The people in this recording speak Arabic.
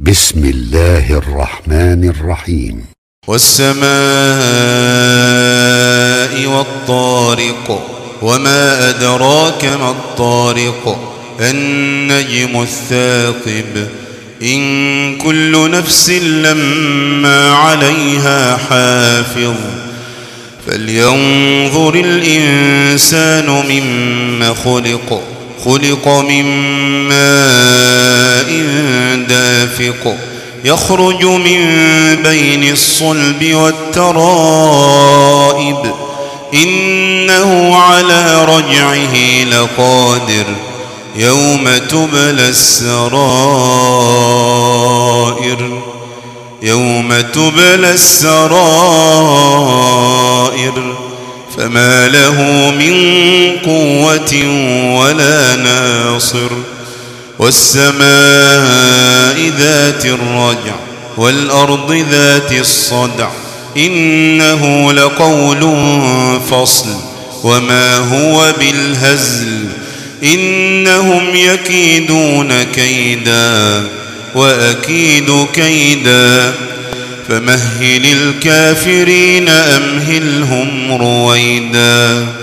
بسم الله الرحمن الرحيم. والسماء والطارق وما أدراك ما الطارق النجم الثاقب إن كل نفس لما عليها حافظ فلينظر الإنسان مما خلق من ماء دافق يخرج من بين الصلب والترائب إنه على رجعه لقادر يوم تبلى السرائر فما له من قوة ولا ناصر والسماء ذات الرجع والأرض ذات الصدع إنه لقول فصل وما هو بالهزل إنهم يكيدون كيدا وأكيد كيدا فمهل الكافرين أمهلهم رويدا.